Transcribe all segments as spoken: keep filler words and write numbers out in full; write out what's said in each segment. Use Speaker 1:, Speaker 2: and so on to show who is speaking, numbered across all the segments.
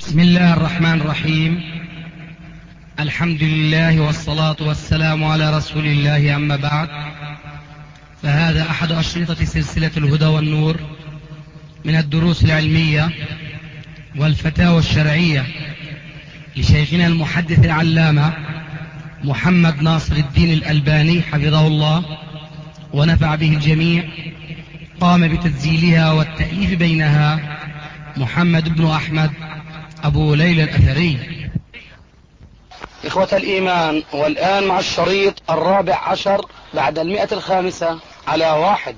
Speaker 1: بسم الله الرحمن الرحيم. الحمد لله والصلاة والسلام على رسول الله، أما بعد، فهذا أحد أشرطة سلسلة الهدى والنور من الدروس العلمية والفتاوى الشرعية لشيخنا المحدث العلامة محمد ناصر الدين الألباني حفظه الله ونفع به الجميع. قام بتسجيلها والتأليف بينها محمد بن أحمد أبو ليلى الأثري. إخوة الإيمان، والآن مع الشريط الرابع عشر بعد المئة الخامسة على واحد.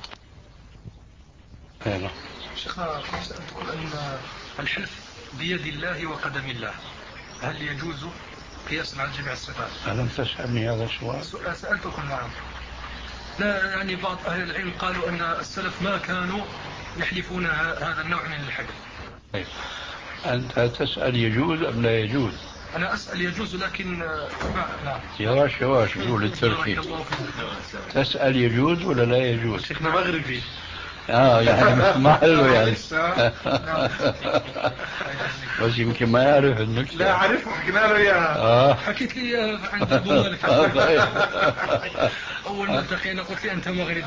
Speaker 2: شيخنا، كنت سألتكم أن الحلف بيد الله وقدم الله هل يجوز قياسا على جميع الصفات؟
Speaker 3: ألم تسألني هذا السؤال؟
Speaker 2: سألتكم نعم. لا يعني بعض أهل العلم قالوا أن السلف ما كانوا يحلفون هذا النوع من الحلف.
Speaker 3: طيب. أنت تسأل يجوز أم لا يجوز؟
Speaker 2: أنا أسأل يجوز، لكن نعم.
Speaker 3: يواش يواش قول الترتيب. تسأل يجوز ولا لا يجوز؟
Speaker 2: شيخنا مغربي.
Speaker 3: اه يعني ما حلو يعني. بس يمكن ما يعرف النكتة.
Speaker 2: لا أعرفه، حكينا له إياها.
Speaker 3: آه.
Speaker 2: حكيت لي عند أبو مالك. أول ما التقينا قلت لي أنت مغربي.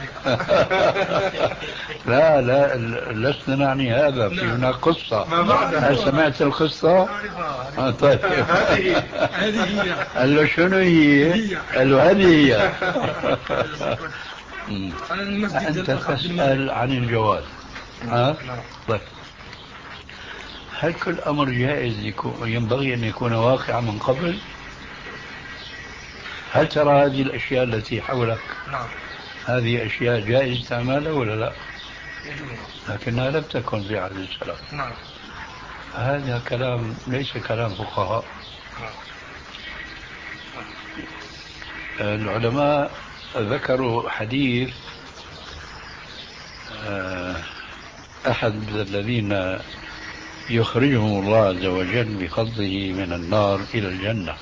Speaker 3: لا لا لسنا نعني هذا، في هناك قصة. هل سمعت القصة؟ آه طيب.
Speaker 2: هذه هذه هي.
Speaker 3: قال له شنو هي؟ قال له هذه هي. أنت تسأل عن الجواز. ها؟ طيب. هل كل أمر جائز يكون ينبغي أن يكون واقعا من قبل؟ هل ترى هذه الأشياء التي حولك
Speaker 2: نعم
Speaker 3: هذه أشياء جائز تعملها ولا لا؟
Speaker 2: يجوز،
Speaker 3: لكنها لم تكن في عهد السلف.
Speaker 2: نعم.
Speaker 3: هذا كلام ليس كلام فقهاء. العلماء ذكروا حديث أحد الذين يخرجهم الله عز وجل بفضله من النار إلى الجنة.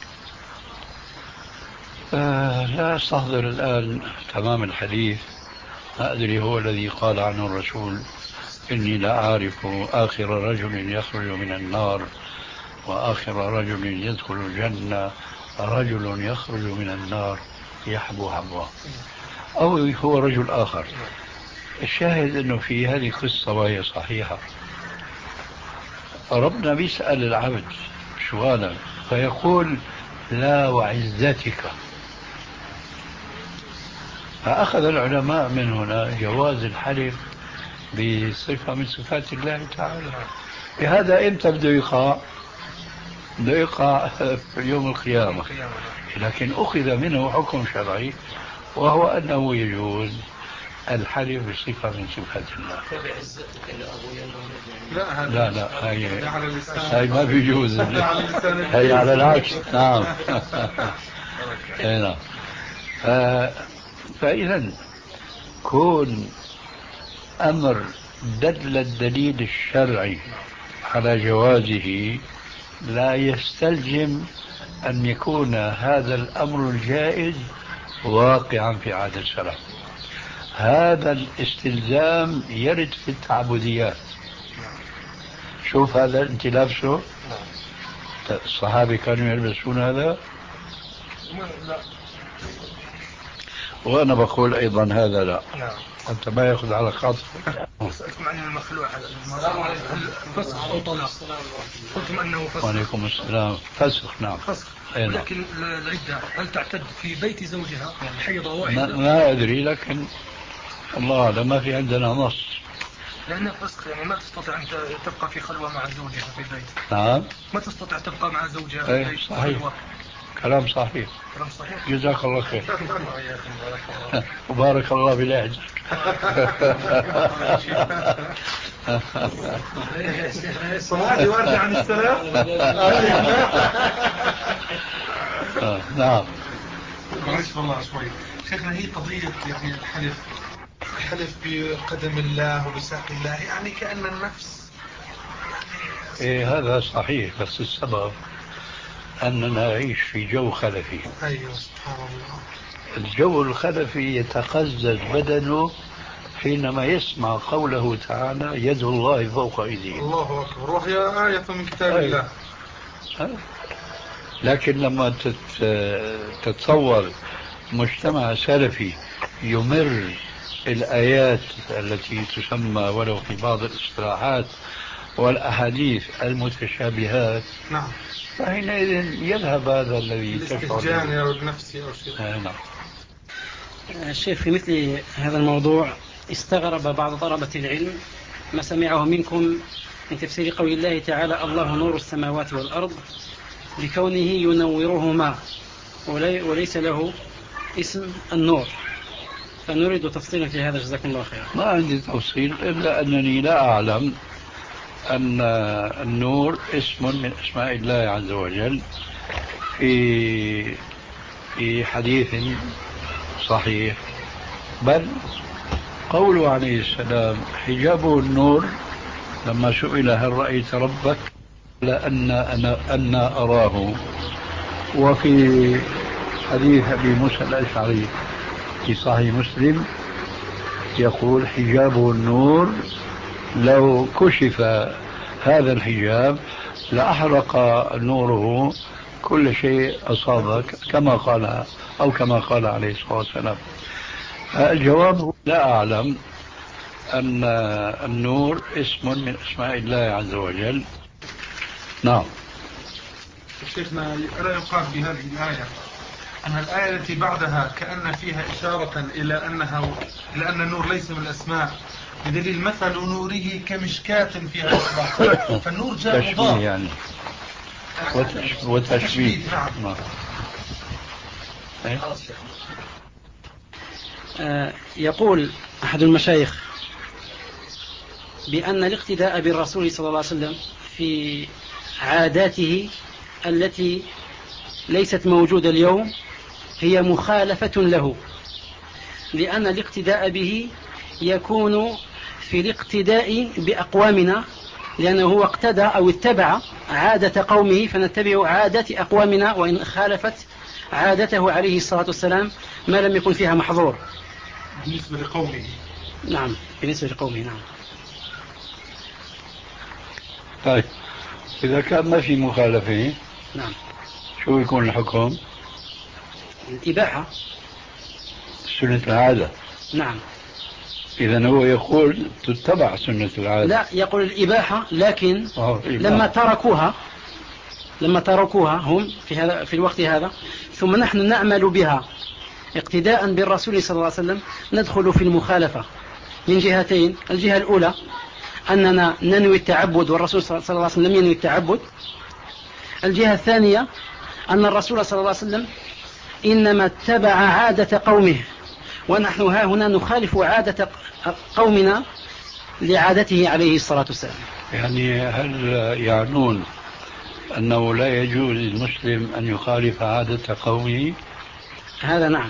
Speaker 3: لا أستحضر الآن تمام الحديث، ما أدري هو الذي قال عنه الرسول إني لا أعرف آخر رجل يخرج من النار وآخر رجل يدخل الجنة رجل يخرج من النار يحبو حبوه، أو هو رجل آخر. الشاهد أنه في هذه القصة وهي صحيحة، ربنا بيسأل العبد سؤالا فيقول لا وعزتك. فأخذ العلماء من هنا جواز الحلف بصفة من صفات الله تعالى. بهذا إمتى بده يقع؟ بده يقع في يوم القيامة. لكن أخذ منه حكم شرعي، وهو أنه يجوز الحلف بصفة من صفات الله. لا لا هي, هي ما بيجوز. هي على العكس. نعم. نعم. فإذا كون أمر دل الدليل الشرعي على جوازه لا يستلزم أن يكون هذا الأمر الجائز واقعا في عهد السلف. هذا الاستلزام يرد في التعبديات. شوف هذا انت لابسه، الصحابة كانوا يلبسون هذا، وأنا بقول أيضا هذا لا. أنت ما يأخذ على خاطرك.
Speaker 2: سألتم عن المخلوع فسخ أو طلاق، قلتم أنه فسخ.
Speaker 3: وعليكم السلام. فسخ. نعم
Speaker 2: فسخ. لكن العدة هل تعتد في بيت زوجها يعني حيضة واحدة؟
Speaker 3: ما أدري، لكن الله أعلم ما في عندنا نص.
Speaker 2: لأنها فسخ يعني ما تستطيع أن تبقى في خلوة مع زوجها في البيت.
Speaker 3: نعم.
Speaker 2: ما تستطيع تبقى مع زوجها في
Speaker 3: البيت.
Speaker 2: البيت.
Speaker 3: صحيح. كلام صحيح.
Speaker 2: كلام صحيح.
Speaker 3: جزاك الله خير. وبارك الله بلهجك.
Speaker 2: صلاحي وارجع عن السلام.
Speaker 3: نعم.
Speaker 2: معلش والله شوي شيخنا، هي قضية يعني الحلف الحلف بقدم الله وبساق الله، يعني كأن النفس
Speaker 3: يعني إيه هذا صحيح، بس السبب أننا نعيش في جو خلفي.
Speaker 2: أيوة سبحان الله.
Speaker 3: الجو الخلفي يتقزز بدنه حينما يسمع قوله تعالى يد الله فوق أيديهم.
Speaker 2: الله أكبر، وهي آية من كتاب
Speaker 3: أي.
Speaker 2: الله.
Speaker 3: لكن لما تتصور مجتمع سلفي يمر الآيات التي تسمى ولو في بعض الاصطلاحات والأحاديث المتشابهات،
Speaker 2: نعم،
Speaker 3: فحينئذ يذهب هذا الذي تشعر
Speaker 2: الاستهجان أو النفسي أو شيء.
Speaker 3: آه نعم.
Speaker 4: الشيخ، في مثل هذا الموضوع استغرب بعض طلبة العلم ما سمعه منكم من تفسير قول الله تعالى الله نور السماوات والأرض بكونه ينورهما وليس له اسم النور، فنريد تفصيلا في هذا جزاكم الله خير.
Speaker 3: ما عندي تفصيل إلا أنني لا أعلم أن النور اسم من أسماء الله عز وجل في في حديث صحيح، بل قوله عليه السلام حجابه النور لما سئل هل رأيت ربك لأن أنا أنا أراه. وفي حديث أبي موسى الأشعري في صحيح مسلم يقول حجابه النور لو كشف هذا الحجاب لأحرق نوره كل شيء أصابك، كما قال أو كما قال عليه الصلاة والسلام. الجواب لا أعلم أن النور اسم من أسماء الله عز وجل. نعم.
Speaker 2: شيخنا، ألا يقال في هذه الآية أن الآية التي بعدها كأن فيها إشارة إلى أنها إلى أن النور ليس من الأسماء، بدليل مثل نوره كمشكاة فيها مصباح، فالنور جاء مضاف
Speaker 3: يعني وتشبيه.
Speaker 2: نعم.
Speaker 3: نعم.
Speaker 4: آه يقول أحد المشايخ بأن الاقتداء بالرسول صلى الله عليه وسلم في عاداته التي ليست موجودة اليوم هي مخالفة له، لأن الاقتداء به يكون في الاقتداء بأقوامنا، لأنه هو اقتدى أو اتبع عادة قومه، فنتبع عادة أقوامنا وإن خالفت عادته عليه الصلاة والسلام ما لم يكن فيها محظور
Speaker 2: بالنسبة لقومه.
Speaker 4: نعم، بالنسبة لقومه. نعم.
Speaker 3: طيب، إذا كان ما في مخالفة،
Speaker 4: نعم،
Speaker 3: شو يكون الحكم؟
Speaker 4: الإباحة،
Speaker 3: سنة العادة.
Speaker 4: نعم.
Speaker 3: إذا هو يقول تتبع سنة العادة.
Speaker 4: لا، يقول الإباحة، لكن لما تركوها لما تركوها هم في هذا في الوقت هذا، ثم نحن نعمل بها اقتداء بالرسول صلى الله عليه وسلم، ندخل في المخالفة من جهتين. الجهة الأولى أننا ننوي التعبد والرسول صلى الله عليه وسلم لم ينوي التعبد. الجهة الثانية أن الرسول صلى الله عليه وسلم إنما اتبع عادة قومه، ونحن ها هنا نخالف عادة قومنا لعادته عليه الصلاة والسلام.
Speaker 3: يعني هل يعنون أنه لا يجوز للمسلم أن يخالف عادة قومه؟
Speaker 4: هذا نعم،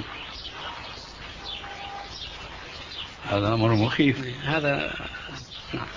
Speaker 3: هذا أمر مخيف.
Speaker 4: هذا نعم.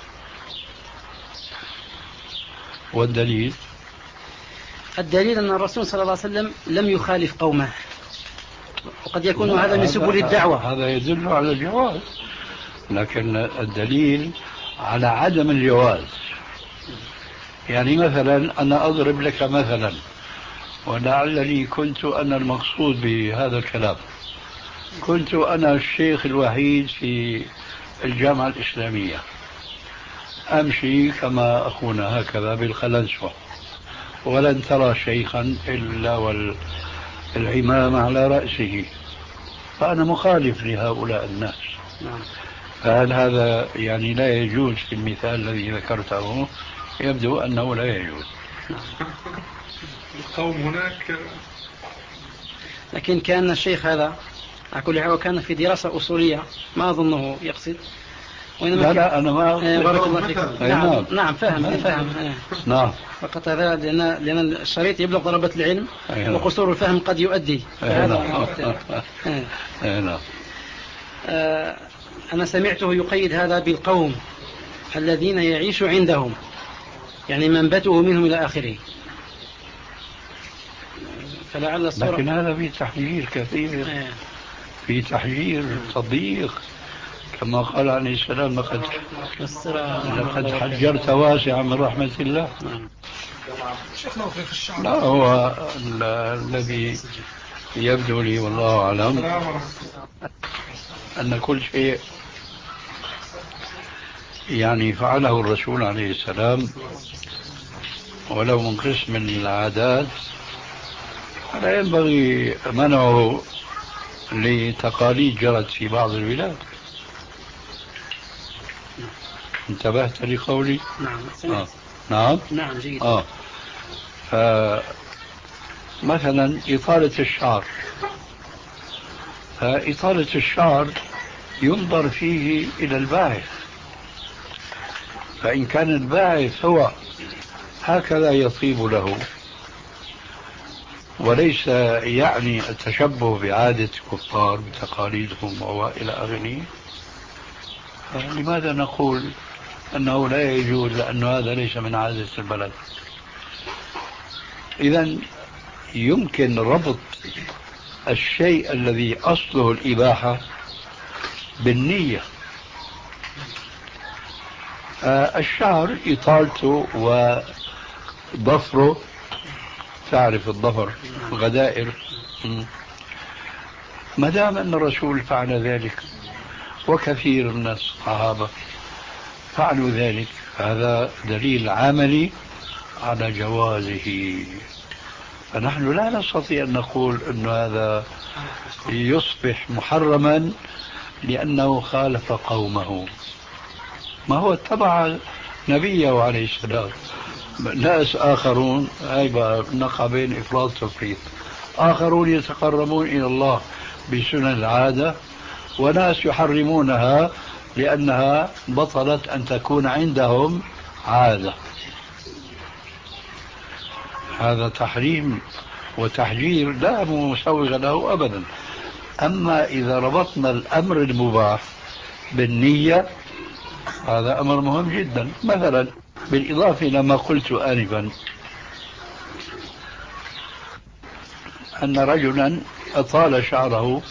Speaker 3: والدليل؟
Speaker 4: الدليل أن الرسول صلى الله عليه وسلم لم يخالف قومه، وقد يكون هذا من سبل الدعوة.
Speaker 3: هذا يدل على الجواز، لكن الدليل على عدم الجواز. يعني مثلا أنا أضرب لك مثلا، ولعلني كنت أنا المقصود بهذا الكلام، كنت أنا الشيخ الوحيد في الجامعة الإسلامية، أمشي كما أخونا هكذا بالخلنسوة، ولن ترى شيخا إلا والعمام على رأسه، فأنا مخالف لهؤلاء الناس. فهل هذا يعني لا يجوز في المثال الذي ذكرته؟ يبدو أنه لا يجوز.
Speaker 2: القوم هناك.
Speaker 4: لكن كان الشيخ هذا أقول له كان في دراسة أصولية، ما أظنه يقصد.
Speaker 3: لا لا أنا ما
Speaker 4: آه بارك الله فيكم. نعم نعم فاهم أنا فاهم. آه.
Speaker 3: نعم.
Speaker 4: فقط هذا لأن لأن الشريط يبلغ طلبة العلم، وقصور الفهم قد يؤدي.
Speaker 3: نعم. نعم.
Speaker 4: آه أنا سمعته يقيد هذا بالقوم الذين يعيش عندهم، يعني منبته منهم إلى آخره. فلعل الصورة،
Speaker 3: لكن هذا في تحجير كثير، في تحجير تضييق، كما قال عليه السلام لقد لقد حجرت واسعا من رحمة الله. لا هو الذي يبدو لي والله أعلم أن كل شيء يعني فعله الرسول عليه السلام ولو من قسم العادات لا ينبغي منعه لتقاليد جرت في بعض البلاد. انتبهت لقولي؟
Speaker 4: نعم.
Speaker 3: آه. نعم
Speaker 4: نعم جيد.
Speaker 3: آه. مثلا إطالة الشعر، فإطالة الشعر ينظر فيه إلى الباعث، فإن كان الباعث هو هكذا يطيب له وليس يعني التشبه بعادة الكفار بتقاليدهم وإلى آخره، لماذا نقول أنه لا يجوز لأن هذا ليس من عادة البلد؟ إذن يمكن ربط الشيء الذي أصله الإباحة بالنية. الشعر إطالته وضفره، تعرف الضفر غدائر، ما دام أن الرسول فعل ذلك وكثير من الصحابة فعلوا ذلك، هذا دليل عملي على جوازه. فنحن لا نستطيع أن نقول أن هذا يصبح محرما لأنه خالف قومه، ما هو اتبع نبيه عليه السلام. ناس آخرون هاي نقع بين إفراط وتفريط، آخرون يتقربون إلى الله بسنن العادة، وناس يحرمونها لأنها بطلت أن تكون عندهم عادة. هذا تحريم وتحجير لا مسوغ له أبدا. أما إذا ربطنا الأمر المباح بالنية هذا أمر مهم جدا. مثلا بالإضافة إلى ما قلت آنفا أن رجلا أطال شعره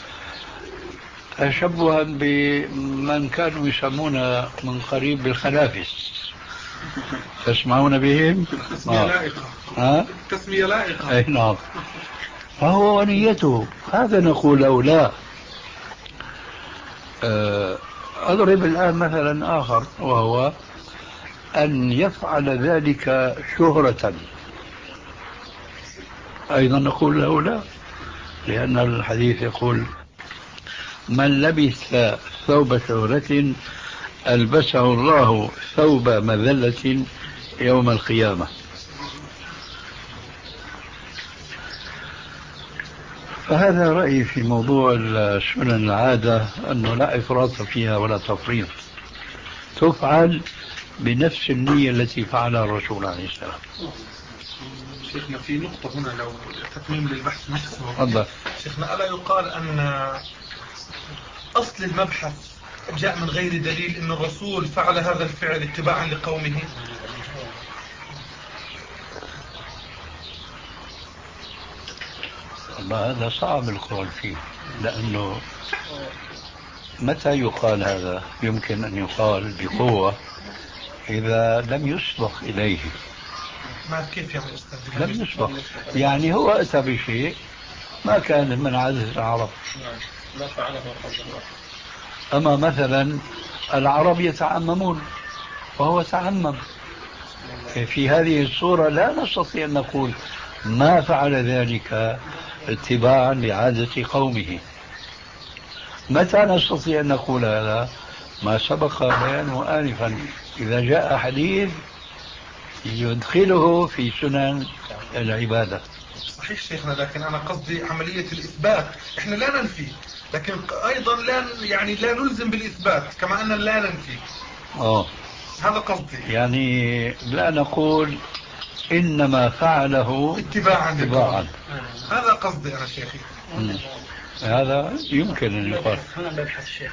Speaker 3: تشبها بمن كانوا يسمون من قريب بالخلافس، تسمعون بهم؟
Speaker 2: تسمية لائقة.
Speaker 3: ها؟
Speaker 2: تسمية لائقة.
Speaker 3: أي نعم. فهو ونيته هذا نقول أو لا. أضرب الآن مثلا آخر وهو أن يفعل ذلك شهرة، أيضا نقول له لا، لأن الحديث يقول من لبس ثوب شهرة ألبسه الله ثوب مذلة يوم القيامة. فهذا رأيي في موضوع سنن العادة، أنه لا إفراط فيها ولا تفريط، تفعل بنفس النية التي فعلها الرسول عليه السلام.
Speaker 2: شيخنا في نقطة هنا لو تتميم للبحث نفسه.
Speaker 3: تفضل.
Speaker 2: شيخنا ألا يقال أن أصل المبحث جاء من غير دليل أن الرسول فعل هذا الفعل اتباعا لقومه؟
Speaker 3: والله هذا صعب القول فيه، لأنه متى يقال هذا؟ يمكن أن يقال بقوة إذا لم يسبق إليه.
Speaker 2: ما كيف يعني أستاذ؟
Speaker 3: لم يسبق، يعني هو أتى بشيء ما كان من عادة العرب.
Speaker 2: لا فعله.
Speaker 3: أما مثلا العرب يتعممون وهو تعمم، في هذه الصورة لا نستطيع أن نقول ما فعل ذلك اتباعا لعادة قومه. متى نستطيع أن نقول هذا؟ ما سبق بيانه آنفا، إذا جاء حديث يدخله في سنن العبادة.
Speaker 2: صحيح شيخنا، لكن أنا قصدي عملية الإثبات، إحنا لا ننفي لكن أيضا لا يعني لا نلزم بالإثبات كما أننا لا ننفي.
Speaker 3: أوه.
Speaker 2: هذا قصدي،
Speaker 3: يعني لا نقول إنما فعله
Speaker 2: اتباعا
Speaker 3: اتباعا.
Speaker 2: هذا قصدي أنا شيخي.
Speaker 3: م. هذا يمكن أن يقال.
Speaker 4: هنا ببحث الشيخ.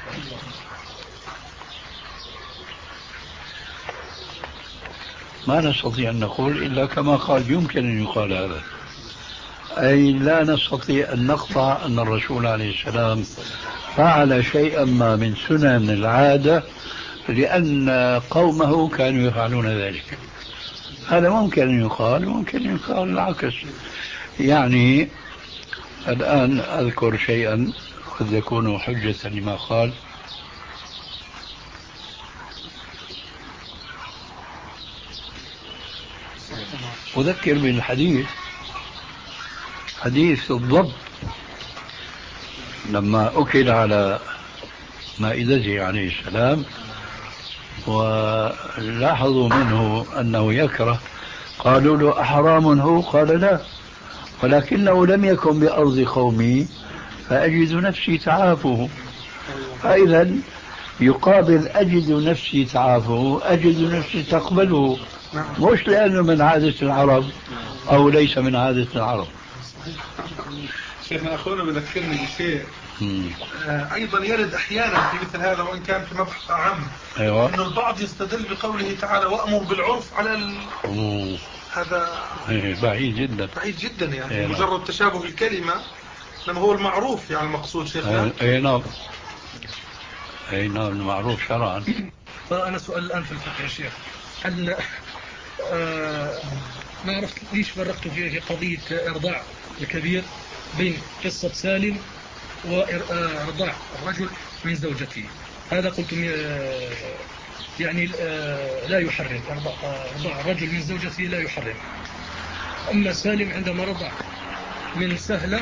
Speaker 3: ما نستطيع أن نقول إلا كما قال يمكن أن يقال هذا، أي لا نستطيع أن نقطع أن الرسول عليه السلام فعل شيئا ما من سنن العادة لأن قومه كانوا يفعلون ذلك. هذا ممكن أن يقال، ممكن أن يقال العكس. يعني الآن أذكر شيئا قد يكون حجة لما قال. أذكر بالحديث، حديث الضب لما أكل على مائدته عليه السلام ولاحظوا منه أنه يكره، قالوا له أحرام هو؟ قال لا، ولكنه لم يكن بأرض قومي فأجد نفسي تعافه. فإذا يقابل أجد نفسي تعافه أجد نفسي تقبله، مش لأنه من عادة العرب أو ليس من عادة العرب.
Speaker 2: شيخنا أخونا بذكرني بشيء آه أيضا يرد أحيانا في مثل هذا وإن كان في مبحث أعم.
Speaker 3: أيوة.
Speaker 2: أنه البعض يستدل بقوله تعالى وأمر بالعرف على ال... هذا
Speaker 3: بعيد جدا،
Speaker 2: بعيد جدا يعني. أيوة. مجرد تشابه الكلمة لما هو المعروف يعني المقصود شيخنا.
Speaker 3: أي نعم، أي نعم، المعروف شرعا.
Speaker 5: فأنا سؤال الآن في الفقه يا شيخ، هل آه ما عرفت ليش فرقت في قضية إرضاع الكبير بين قصة سالم وإرضاع الرجل من زوجته؟ هذا قلت يعني لا يحرم، إرضاع الرجل من زوجته لا يحرم. أما سالم عندما رضع من سهلة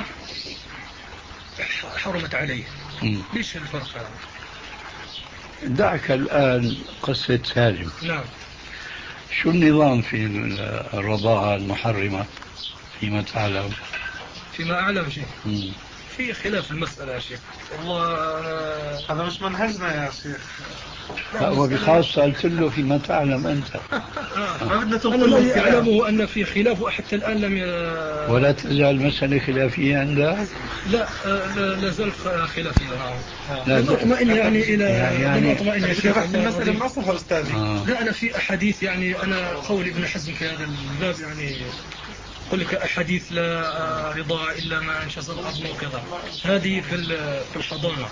Speaker 5: حرمت عليه. ليش الفرق هذا؟
Speaker 3: دعك الآن قصة سالم.
Speaker 5: نعم.
Speaker 3: شو النظام في الرضاعة المحرمة فيما تعلم؟
Speaker 5: فيما أعلم شيء مم. في خلاف المسألة يا شيخ والله.
Speaker 2: هذا مش منهجنا يا شيخ.
Speaker 3: لا وبخاصة قلت له فيما تعلم أنت.
Speaker 5: ما بدنا تنقل. الذي يعلمه أن في خلاف وحتى الآن لم ي...
Speaker 3: ولا تزال مسألة خلافية عندك؟
Speaker 5: لا لا زال خلافية. لم أطمئن يعني إلى يعني لم أطمئن يا شيخ
Speaker 2: المسألة من أصلها أستاذي.
Speaker 5: آه. لا أنا في أحاديث يعني أنا قول ابن حزم في هذا الباب يعني يقول لك أحاديث لا رضاع إلا ما انشز العظم وكذا، هذه في في الحضانة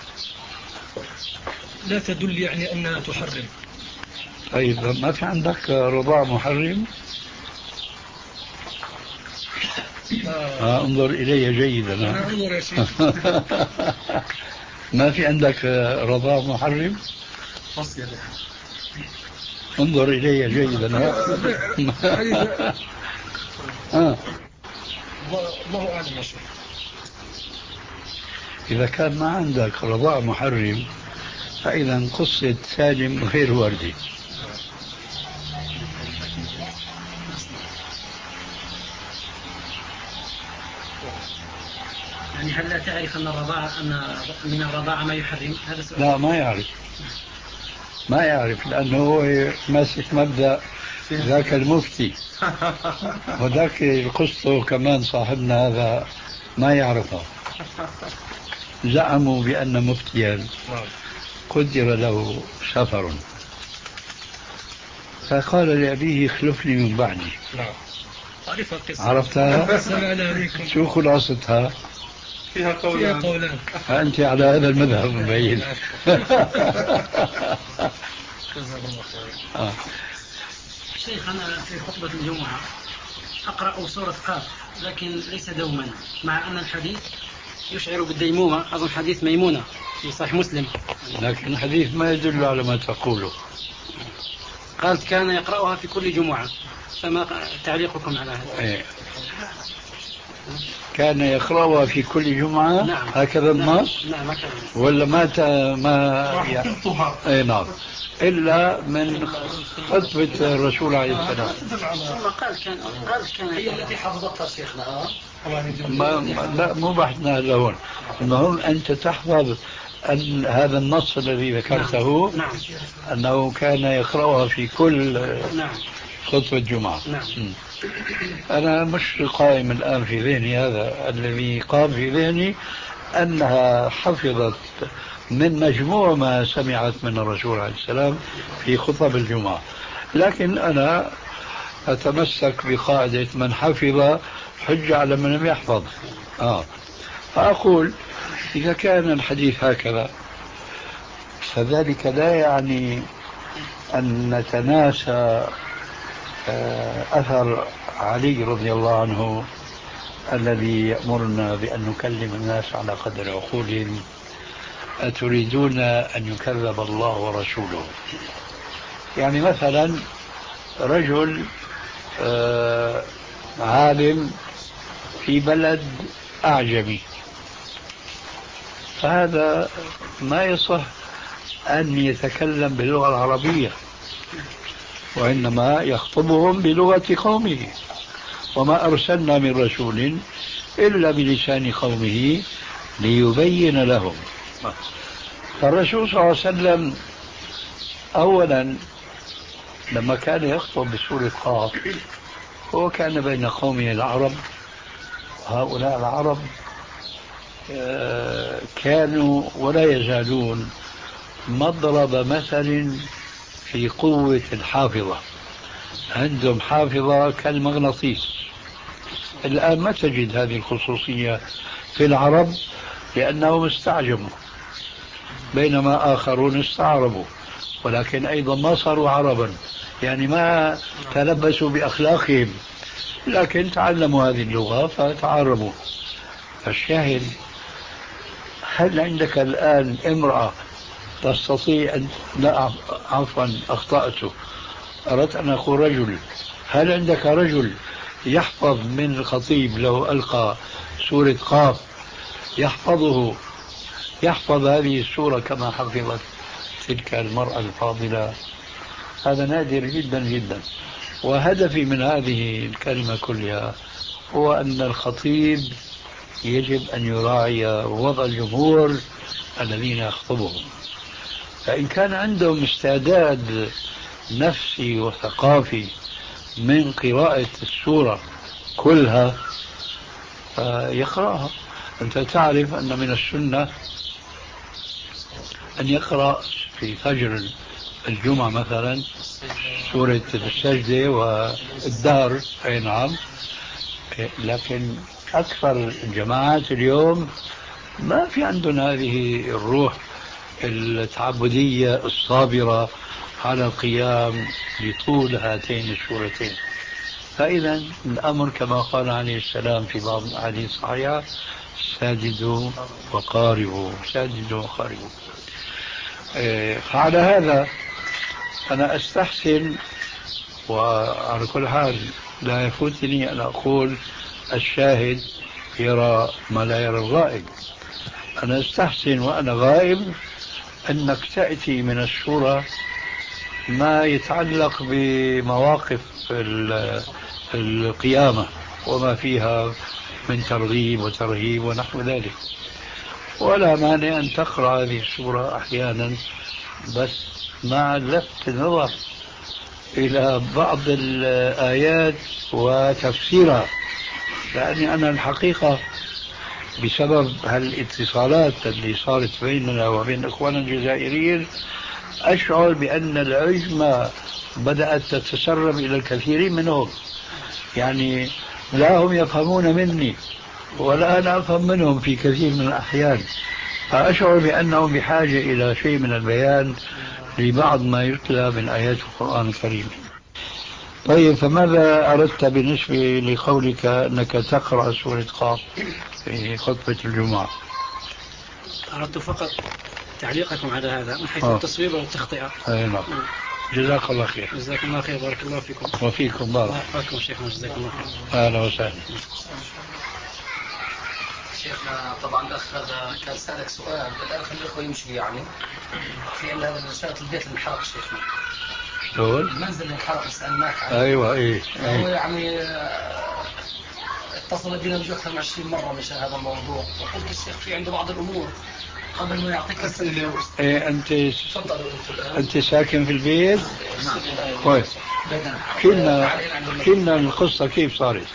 Speaker 5: لا تدل يعني أنها تحرم.
Speaker 3: طيب ما في عندك رضاع محرم؟ آه. آه انظر إلي جيدا.
Speaker 5: أنا انظر يا شيخ.
Speaker 3: ما في عندك رضاع محرم؟ انظر إلي جيدا.
Speaker 5: آه. الله أعلم يا شيخ.
Speaker 3: إذا كان ما عندك رضاع محرم فإذا قصة سالم غير وردي.
Speaker 4: يعني هل لا تعرف أن الرضاعة أن من الرضاعة ما يحرم؟ هذا سؤال.
Speaker 3: لا ما يعرف، ما يعرف لأنه هو ماسك مبدأ ذاك المفتي وذاك القصة كمان صاحبنا هذا ما يعرفها. زعموا بأن مفتيا قدر له سفر فقال لأبيه اخلفني من بعدي. عرفتها؟ شو خلاصتها؟
Speaker 2: فيها قولان.
Speaker 5: فيها قولان.
Speaker 3: أنت على هذا المذهب مبين.
Speaker 4: آه. شيخ أنا في خطبة الجمعة أقرأ سورة قاف لكن ليس دوما، مع أن الحديث يشعر بالديمومة. أظن حديث ميمونة في صحيح مسلم،
Speaker 3: لكن الحديث ما يدل على ما تقوله.
Speaker 4: قالت كان يقرأها في كل جمعة، فما تعليقكم على هذا؟
Speaker 3: إيه. كان يقرأها في كل جمعة.
Speaker 4: نعم.
Speaker 3: هكذا النص.
Speaker 4: نعم. نعم.
Speaker 3: ولا ما ت... ما يعني... اي نعم، إلا من خطبة الرسول عليه السلام.
Speaker 4: ثم قال كان قال كان هي التي حفظتها شيخنا.
Speaker 3: ما... لا مو بحثنا هذا هون. المهم أنت تحفظ أن هذا النص الذي ذكرته.
Speaker 4: نعم.
Speaker 3: أنه كان يقرأها في كل
Speaker 4: نعم.
Speaker 3: خطبة الجمعة.
Speaker 4: نعم.
Speaker 3: أنا مش قائم الآن في ذهني هذا، الذي قام في ذهني أنها حفظت من مجموع ما سمعت من الرسول عليه السلام في خطب الجمعة. لكن أنا أتمسك بقاعدة من حفظ حج على من لم يحفظ. آه. فأقول إذا كان الحديث هكذا فذلك لا يعني أن نتناسى أثر علي رضي الله عنه الذي يأمرنا بأن نكلم الناس على قدر عقولهم. أتريدون أن يكذب الله ورسوله؟ يعني مثلا رجل عالم في بلد أعجمي، فهذا ما يصح أن يتكلم باللغة العربية، وإنما يخطبهم بلغة قومه. وما أرسلنا من رسول إلا بلسان قومه ليبين لهم. فالرسول صلى الله عليه وسلم أولا لما كان يخطب بسورة قاف هو كان بين قومه العرب، هؤلاء العرب كانوا ولا يزالون مضرب مثل في قوة الحافظة، عندهم حافظة كالمغناطيس. الآن ما تجد هذه الخصوصية في العرب لأنهم استعجموا، بينما آخرون استعربوا، ولكن أيضا ما صاروا عربا، يعني ما تلبسوا بأخلاقهم، لكن تعلموا هذه اللغة فتعربوا. الشاهد، هل عندك الآن امرأة تستطيع أن لا عفوا أخطأت أردت أن أقول رجل، هل عندك رجل يحفظ من الخطيب لو ألقى سورة قاف يحفظه يحفظ هذه السورة كما حفظت تلك المرأة الفاضلة؟ هذا نادر جدا جدا. وهدفي من هذه الكلمة كلها هو أن الخطيب يجب أن يراعي وضع الجمهور الذين يخطبهم، فإن كان عندهم استعداد نفسي وثقافي من قراءة السورة كلها يقرأها. أنت تعرف أن من السنة أن يقرأ في فجر الجمعة مثلا سورة السجدة والدار، أي نعم، لكن أكثر الجماعات اليوم ما في عندهم هذه الروح التعبدية الصابرة على القيام لطول هاتين السورتين. فإذا الأمر كما قال عليه السلام في بعض الأحاديث الصحيحة: ساجدوا وقاربوا، ساجدوا وقاربوا. فعلى هذا أنا أستحسن، وعلى كل حال لا يفوتني أن أقول الشاهد يرى ما لا يرى الغائب. أنا أستحسن وأنا غائب أنك تأتي من السورة ما يتعلق بمواقف القيامة وما فيها من ترغيب وترهيب ونحو ذلك، ولا مانع أن تقرأ هذه السورة أحيانا، بس مع لفت النظر إلى بعض الآيات وتفسيرها. لأني أنا الحقيقة بسبب هالاتصالات اللي صارت بيننا وبين إخواننا الجزائريين أشعر بأن العجمة بدأت تتسرب إلى الكثيرين منهم، يعني لا هم يفهمون مني ولا أنا أفهم منهم في كثير من الأحيان، فأشعر بأنهم بحاجة إلى شيء من البيان لبعض ما يتلى من آيات القرآن الكريم. طيب، فماذا أردت بالنسبة لقولك أنك تقرأ سورة قاف في خطبة الجمعة؟
Speaker 4: أردت فقط تعليقكم على هذا من حيث التصوير والتخطئة.
Speaker 3: أي نعم. جزاك الله خير.
Speaker 4: جزاكم الله خير، بارك الله فيكم.
Speaker 3: وفيكم بارك.
Speaker 4: الله يحفظكم شيخنا، جزاكم الله خير.
Speaker 3: أهلا وسهلا.
Speaker 1: شيخنا طبعا الأخ هذا كان سألك سؤال، الآن خلي الأخوة يمشي يعني في أن هذا مسألة البيت المحرق شيخنا.
Speaker 3: شلون؟
Speaker 1: المنزل المحرق سألناك عنه.
Speaker 3: أيوة إيه.
Speaker 1: هو يعني اتصل بنا بجو أكثر من عشرين مرة مشان هذا الموضوع، وقلت الشيخ في عنده بعض الأمور قبل ما يعطيك أسئلة.
Speaker 3: إيه أنت أنت ساكن في البيت؟ كويس. كنا كنا القصة كيف صارت؟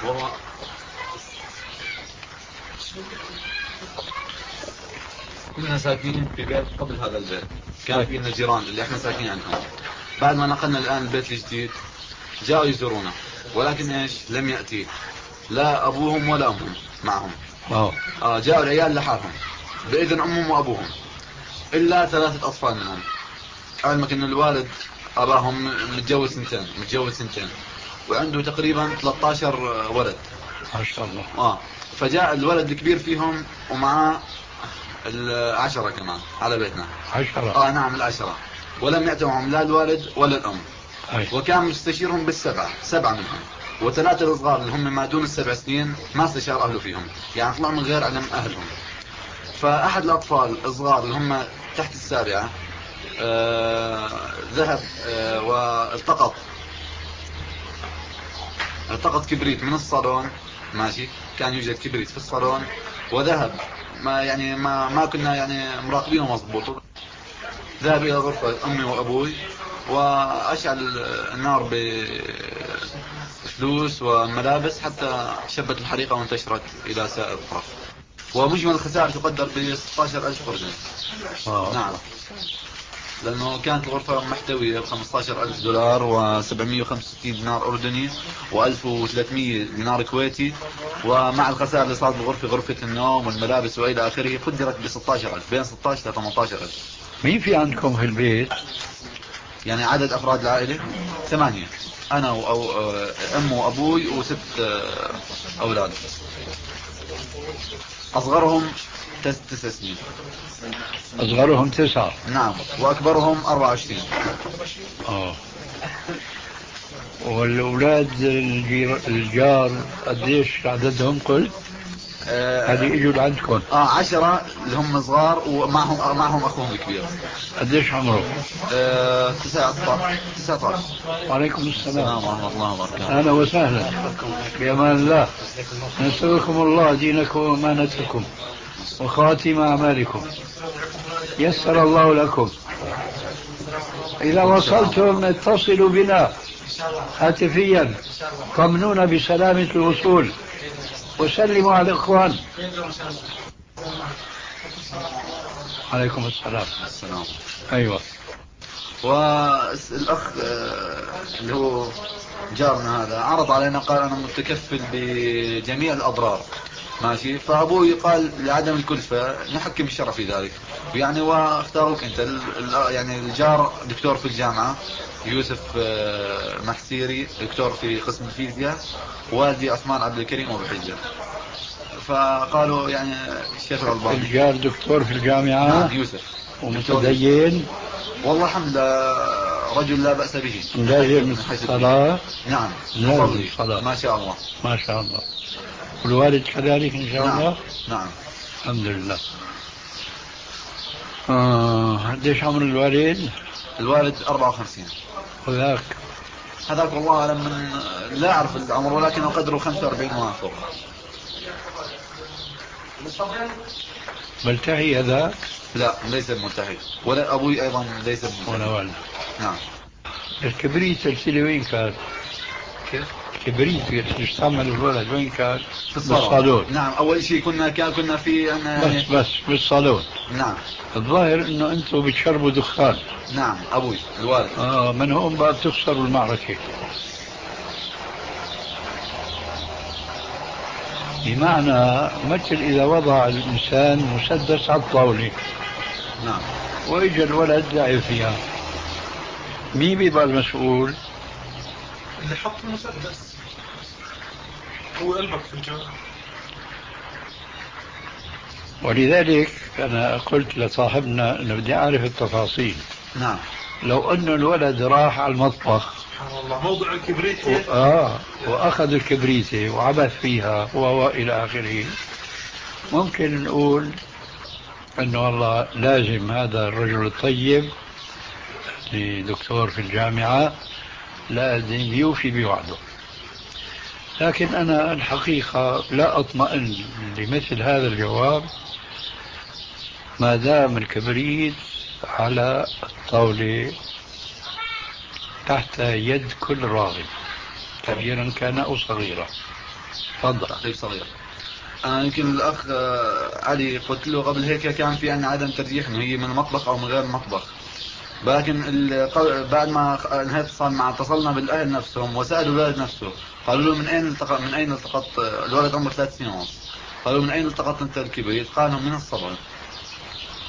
Speaker 6: كنا ساكنين في بيت قبل هذا البيت، كان فينا جيران اللي احنا ساكنين عندهم. بعد ما نقلنا الآن البيت الجديد جاءوا يزورونا، ولكن ايش لم يأتي لا أبوهم ولا أمهم معهم.
Speaker 3: أوه.
Speaker 6: آه جاءوا العيال لحالهم، بإذن أمهم وأبوهم، إلا ثلاثة أطفال منهم. علمك أن الوالد أباهم متجوز سنتين متجوز سنتين وعنده تقريبا ثلاثة عشر ولد
Speaker 3: ما شاء الله.
Speaker 6: آه فجاء الولد الكبير فيهم ومعه العشرة كمان على بيتنا.
Speaker 3: عشرة؟
Speaker 6: آه نعم العشرة، ولم يأتهم لا الوالد ولا الأم.
Speaker 3: أي.
Speaker 6: وكان مستشيرهم بالسبعة، سبعة منهم، وثلاثة الصغار اللي هم ما دون السبع سنين ما استشار أهله فيهم، يعني طلعوا من غير علم أهلهم. فأحد الأطفال الصغار اللي هم تحت السابعة آه ذهب آه والتقط التقط كبريت من الصالون، ماشي، كان يوجد كبريت في الصالون، وذهب ما يعني ما ما كنا يعني مراقبينه مضبوط. ذهب إلى غرفة أمي وأبوي وأشعل النار بفلوس وملابس حتى شبت الحريقة وانتشرت إلى سائر الغرف. ومجمل الخسائر تقدر ب ستة عشر ألف قرش. نعم، لأنه كانت الغرفة محتوية ب خمسة عشر ألف دولار وسبعمائة وخمسة وستين دينار أردني وألف وثلاثمائة دينار كويتي، ومع الخسائر اللي صارت بالغرفة، غرفة النوم والملابس وإلى آخره، قدرت ب ستة عشر ألف، بين ستة عشر ل ثمانية عشر ألف.
Speaker 3: مين في عندكم في البيت؟
Speaker 6: يعني عدد أفراد العائلة ثمانية، أنا أو أم وأبوي وست أولاد، أصغرهم تسع سنين.
Speaker 3: أصغرهم تسعة؟
Speaker 6: نعم، وأكبرهم أربعة وعشرين.
Speaker 3: آه. والأولاد الجير... الجار قديش عددهم قلت؟ هذه
Speaker 6: آه
Speaker 3: اجوا لعندكم؟
Speaker 6: اه عشرة اللي هم صغار ومعهم معهم اخوهم الكبير.
Speaker 3: قديش عمره؟
Speaker 6: آه تسعة عشر.
Speaker 3: وعليكم السلام
Speaker 6: ورحمة الله وبركاته.
Speaker 3: اهلا وسهلا، بأمان الله. نسألكم الله دينكم وأمانتكم وخاتم أعمالكم، يسر الله لكم. إذا وصلتم اتصلوا بنا هاتفيا، طمنونا بسلامة الوصول وسلموا على الإخوان. عليكم السلام.
Speaker 6: السلام.
Speaker 3: أيوة.
Speaker 6: والأخ اللي هو جارنا هذا عرض علينا، قال أنا متكفل بجميع الأضرار، ماشي. فأبوي قال لعدم الكلفة نحكم الشرع في ذلك، يعني واختاروك أنت. يعني الجار دكتور في الجامعة، يوسف محسيري دكتور في قسم الفيزياء، والدي عثمان عبد الكريم أبو حجة. فقالوا يعني الشيخ الألباني.
Speaker 3: الجار دكتور في الجامعة؟
Speaker 6: نعم يوسف.
Speaker 3: ومتدين؟
Speaker 6: والله الحمد لله رجل لا بأس به.
Speaker 3: لازم الصلاة؟
Speaker 6: نعم
Speaker 3: لازم الصلاة
Speaker 6: ما شاء الله.
Speaker 3: ما شاء الله. والوالد كذلك إن شاء
Speaker 6: نعم.
Speaker 3: الله؟
Speaker 6: نعم
Speaker 3: الحمد لله. آه. قديش عمر الوالد؟
Speaker 6: الوالد أربعة وخمسين.
Speaker 3: وذاك؟
Speaker 6: هذاك والله أعلم، من لا أعرف العمر، ولكن قدره خمسة وأربعين وما فوق.
Speaker 3: ملتحي هذاك؟
Speaker 6: لا ليس ملتحي، ولا أبوي أيضا ليس ملتحي.
Speaker 3: ولا والد.
Speaker 6: نعم.
Speaker 3: الكبريت سلسلة وين كان؟
Speaker 6: كيف؟
Speaker 3: الكبريت يستعمل الولد وين كان؟
Speaker 6: في الصالون. نعم أول شيء كنا كان كنا في يعني
Speaker 3: بس بس بالصالون.
Speaker 6: نعم.
Speaker 3: الظاهر إنه أنتم بتشربوا دخان.
Speaker 6: نعم أبوي الوالد.
Speaker 3: آه من هون بقى بتخسروا المعركة. بمعنى مثل إذا وضع الإنسان مسدس على الطاولة.
Speaker 6: نعم.
Speaker 3: وإجا الولد لعب فيها، مين بيبقى المسؤول؟
Speaker 2: اللي حط المسدس هو قلبك في الجواب.
Speaker 3: ولذلك أنا قلت لصاحبنا أنه بدي أعرف التفاصيل.
Speaker 6: نعم.
Speaker 3: لو أنه الولد راح على المطبخ
Speaker 2: سبحان الله موضع الكبريت
Speaker 3: و... آه وأخذ الكبريتة وعبث فيها وإلى آخره، ممكن نقول أنه والله لازم هذا الرجل الطيب دكتور في الجامعة لازم يوفي بوعده. لكن أنا الحقيقة لا أطمئن لمثل هذا الجواب ما دام الكبريت على الطاولة تحت يد كل راغب، كبيرا كان أو صغيرا. تفضل.
Speaker 6: طيب صغير. أنا يمكن الأخ علي قلت له قبل هيك كان في عندنا عدم ترجيح إنه هي من المطبخ أو من غير المطبخ، لكن بعد ما انهيت الاتصال معه اتصلنا بالأهل نفسهم وسألوا الولد نفسه، قالوا له من أين التقط من أين التقط الولد عمره ثلاث سنين ونص، قالوا من أين التقطت أنت الكبريت؟ قالوا من الصالون.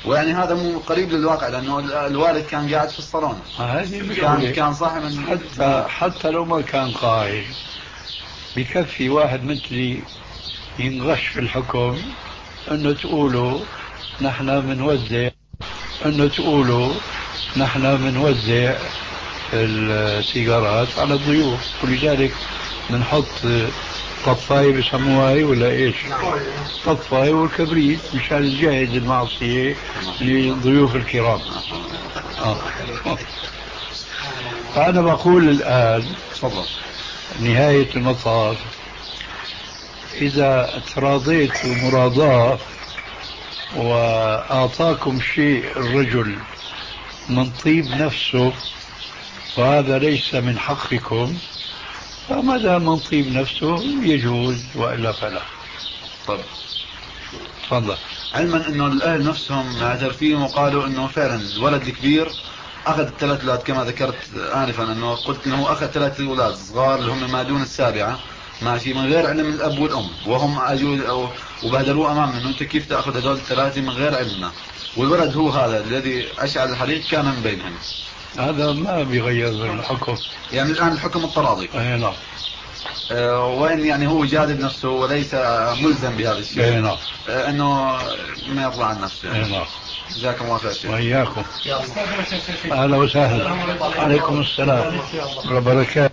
Speaker 6: ويعني هذا مو قريب للواقع، لأنه الوالد كان قاعد في الصالون، كان كان صاحي من
Speaker 3: حتى حتى لو ما كان قائل، بكفي واحد مثلي ينغش في الحكم انه تقولوا نحن بنوزع انه تقولوا نحن بنوزع السيجارات على الضيوف، ولذلك بنحط طفاية بسموها هي ولا ايش؟ طفاية والكبريت مشان نجهز المعصية للضيوف الكرام. آه. فأنا بقول الآن نهاية المطاف، إذا تراضيت مراضاة وأعطاكم شيء الرجل من طيب نفسه وهذا ليس من حقكم، فما دام من طيب نفسه يجوز وإلا فلا.
Speaker 6: طب
Speaker 3: تفضل.
Speaker 6: علما انه الاهل نفسهم معترفين وقالوا انه فعلا الولد الكبير اخذ الثلاث اولاد كما ذكرت انفا، انه قلت انه اخذ ثلاث اولاد صغار اللي هم ما دون السابعه ماشي من غير علم الاب والام، وهم اجوا أو وبهدلوه امامنا انه انت كيف تاخذ هذول الثلاثه من غير علمنا، والولد هو هذا الذي اشعل الحريق كان من بينهم.
Speaker 3: هذا ما بيغير الحكم،
Speaker 6: يعني الان الحكم التراضي.
Speaker 3: اي نعم.
Speaker 6: أه وان يعني هو جادل نفسه وليس ملزم بهذا الشيء.
Speaker 3: اي نعم.
Speaker 6: أه انه ما يرضى عن نفسه.
Speaker 3: اي نعم.
Speaker 6: جزاكم الله خير.
Speaker 3: وإياكم. أهلا وسهلا. عليكم السلام وبركاته.